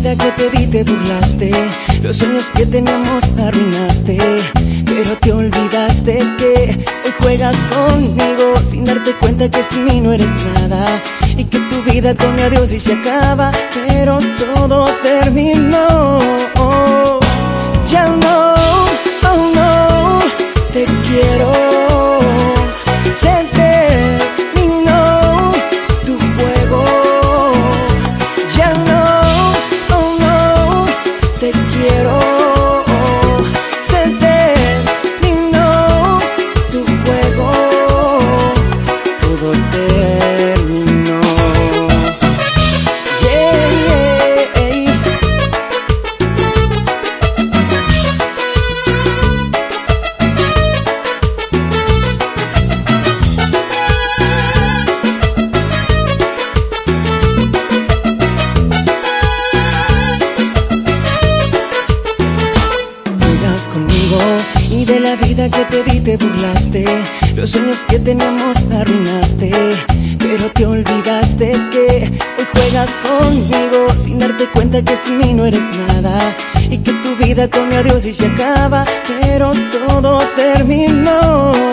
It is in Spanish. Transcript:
vida que te vi te burlaste, los sueños que teníamos arruinaste, pero te olvidaste que hoy juegas conmigo sin darte cuenta que sin mí no eres nada y que tu vida con mi adiós y se acaba, pero todo terminó. Ya no, oh no, te quiero. Se terminó tu juego. Ya no, oh no, te quiero. Se terminó tu juego. Todo terminó. Conmigo y de la vida que te vi te burlaste, los sueños que teníamos arruinaste, pero te olvidaste que hoy juegas conmigo sin darte cuenta que sin mí no eres nada y que tu vida con mi adiós y se acaba, pero todo terminó.